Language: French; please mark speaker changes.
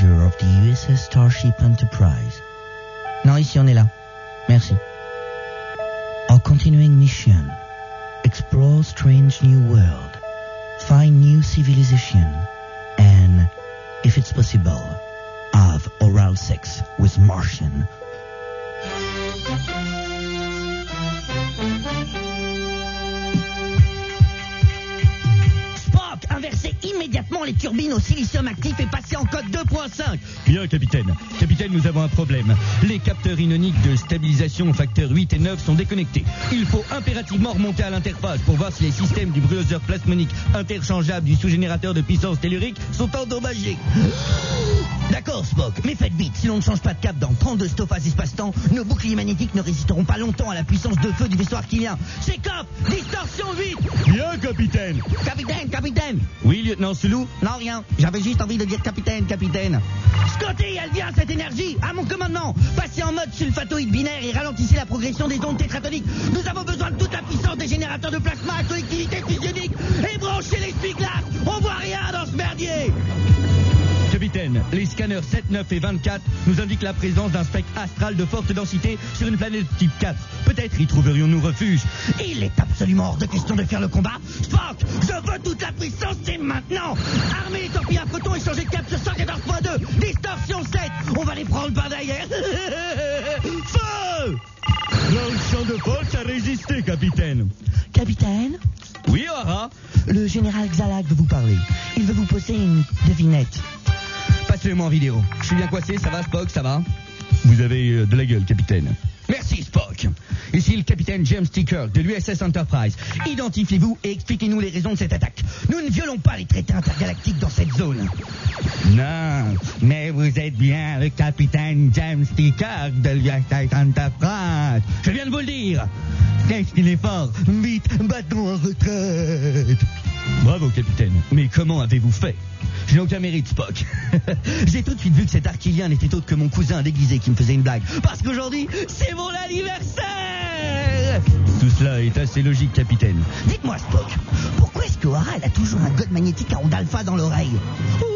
Speaker 1: passenger of the USS Starship Enterprise. Non, ici on est là. Merci. Our continuing mission. Explore strange new world. Find new civilization. And, if it's possible, have oral sex with Martian.
Speaker 2: Inversez immédiatement les turbines au silicium actif et passez en code 2.5.
Speaker 3: Bien, capitaine. Capitaine, nous avons un problème. Les capteurs ioniques de stabilisation facteurs 8 et 9 sont déconnectés. Il faut impérativement remonter à l'interface pour voir si les systèmes du brûloseur plasmonique interchangeable du sous-générateur de puissance tellurique sont endommagés.
Speaker 2: D'accord, Spock, mais faites vite. Si l'on ne change pas de cap dans 32 stophases espace-temps, nos boucliers magnétiques ne résisteront pas longtemps à la puissance de feu du vaisseau archivien. C'est COP, distorsion 8.
Speaker 3: Bien, capitaine.
Speaker 2: Capitaine.
Speaker 3: Oui, lieutenant Sulu.
Speaker 2: Non, rien. J'avais juste envie de dire capitaine. Scotty, elle vient, cette énergie. À mon commandement. Passez en mode sulfatoïde binaire et ralentissez la progression des ondes tétratoniques. Nous avons besoin de toute la puissance des générateurs de plasma à collectivité fusionique. Et branchez les spiglates. On voit rien dans ce merdier.
Speaker 3: Capitaine, les scanners 7, 9 et 24 nous indiquent la présence d'un spectre astral de forte densité sur une planète type 4. Peut-être y trouverions-nous refuge.
Speaker 2: Il est absolument hors de question de faire le combat. Spock, je veux toute la puissance, c'est maintenant. Armez les torpilles à protons et changez de cap sur 114.2. Distorsion 7. On va les prendre par derrière. Feu!
Speaker 3: Le champ de force a résisté, capitaine.
Speaker 1: Capitaine?
Speaker 3: Oui, O'Hara.
Speaker 1: Le général Xalag veut vous parler. Il veut vous poser une devinette.
Speaker 3: Passez-le-moi en vidéo. Je suis bien coincé, ça va, Spock, ça va? Vous avez de la gueule, capitaine.
Speaker 2: Merci, Spock.
Speaker 3: Ici le capitaine James T. Kirk de l'USS Enterprise. Identifiez-vous et expliquez-nous les raisons de cette attaque.
Speaker 2: Nous ne violons pas les traités intergalactiques dans cette zone.
Speaker 3: Non, mais vous êtes bien le capitaine James T. Kirk de l'USS Enterprise. Je viens de vous le dire. Qu'est-ce qu'il est fort. Vite, battons en retraite. Bravo, capitaine. Mais comment avez-vous fait? Je n'ai aucun mérite, Spock. J'ai tout de suite vu que cet archivien n'était autre que mon cousin déguisé qui me faisait une blague. Parce qu'aujourd'hui, c'est mon anniversaire. Tout cela est assez logique, capitaine.
Speaker 2: Dites-moi, Spock, pourquoi est-ce que O'Hara a toujours un god magnétique à onde alpha dans l'oreille?